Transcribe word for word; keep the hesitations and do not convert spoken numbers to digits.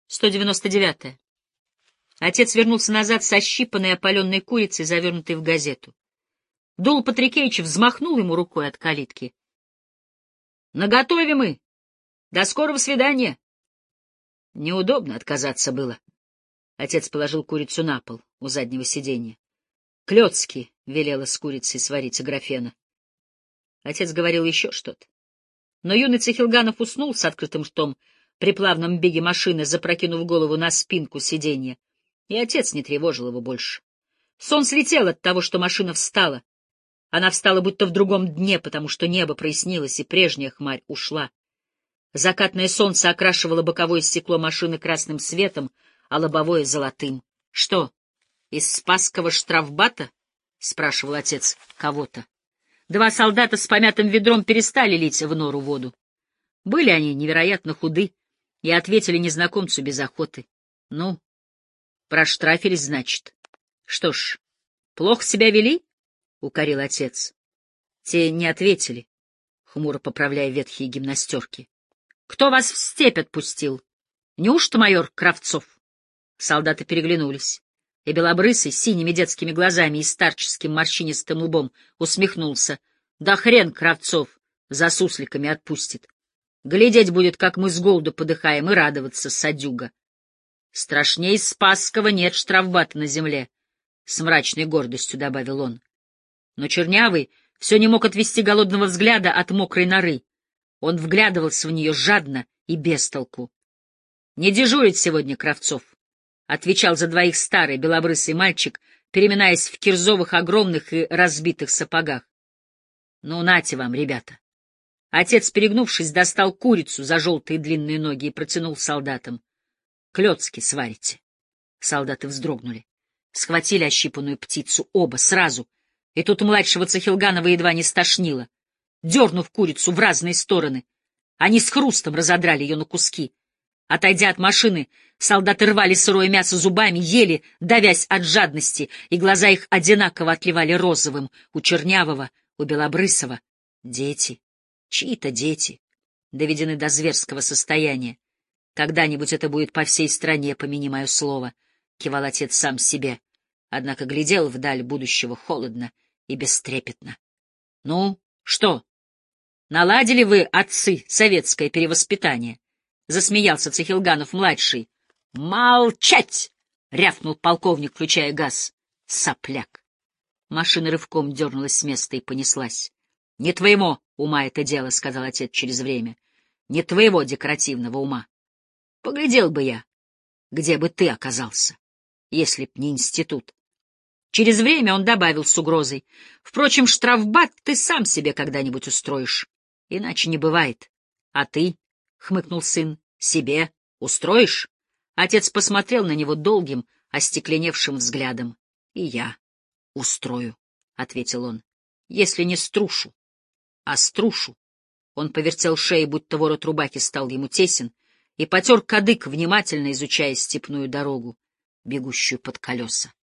сто девяносто девятое. Отец вернулся назад со щипанной опаленной курицей, завернутой в газету. Дул Патрикеевич взмахнул ему рукой от калитки. — Наготове мы! До скорого свидания! Неудобно отказаться было. Отец положил курицу на пол у заднего сиденья. Клёцки велела с курицей сварить Аграфена. Отец говорил еще что-то. Но юный Цихилганов уснул с открытым ртом при плавном беге машины, запрокинув голову на спинку сиденья, и отец не тревожил его больше. Сон слетел от того, что машина встала. Она встала будто в другом дне, потому что небо прояснилось, и прежняя хмарь ушла. Закатное солнце окрашивало боковое стекло машины красным светом, а лобовое — золотым. — Что, из Спасского штрафбата? — спрашивал отец кого-то. Два солдата с помятым ведром перестали лить в нору воду. Были они невероятно худы и ответили незнакомцу без охоты. — Ну, проштрафились, значит. — Что ж, плохо себя вели? — укорил отец. Те не ответили, хмуро поправляя ветхие гимнастерки. — Кто вас в степь отпустил? Неужто майор Кравцов? Солдаты переглянулись, и белобрысый, с синими детскими глазами и старческим морщинистым лбом усмехнулся. — Да хрен Кравцов за сусликами отпустит. Глядеть будет, как мы с голоду подыхаем, и радоваться, садюга. Страшней Спасского нет штрафбата на земле, — с мрачной гордостью добавил он. Но Чернявый все не мог отвести голодного взгляда от мокрой норы. Он вглядывался в нее жадно и без толку. — Не дежурит сегодня Кравцов, — отвечал за двоих старый белобрысый мальчик, переминаясь в кирзовых огромных и разбитых сапогах. — Ну, нате вам, ребята. Отец, перегнувшись, достал курицу за желтые длинные ноги и протянул солдатам. — Клёцки сварите. Солдаты вздрогнули, схватили ощипанную птицу, оба, сразу, и тут младшего Цихилганова едва не стошнило. Дернув курицу в разные стороны, они с хрустом разодрали ее на куски. Отойдя от машины, солдаты рвали сырое мясо зубами, ели, давясь от жадности, и глаза их одинаково отливали розовым. У Чернявого, у Белобрысова дети, чьи-то дети, доведены до зверского состояния. Когда-нибудь это будет по всей стране, помяни мое слово, — кивал отец сам себе, однако глядел вдаль будущего холодно и бестрепетно. — Ну, что, наладили вы, отцы, советское перевоспитание? — засмеялся Цихилганов-младший. — Молчать! — рявкнул полковник, включая газ. — Сопляк! Машина рывком дернулась с места и понеслась. — Не твоего ума это дело, — сказал отец через время. — Не твоего декоративного ума. Поглядел бы я, где бы ты оказался, если б не институт. Через время он добавил с угрозой. — Впрочем, штрафбат ты сам себе когда-нибудь устроишь. Иначе не бывает. А ты, — хмыкнул сын, — себе устроишь? Отец посмотрел на него долгим, остекленевшим взглядом. — И я устрою, — ответил он, — если не струшу, а струшу. Он повертел шеей, будто ворот рубахи стал ему тесен, и потер кадык, внимательно изучая степную дорогу, бегущую под колеса.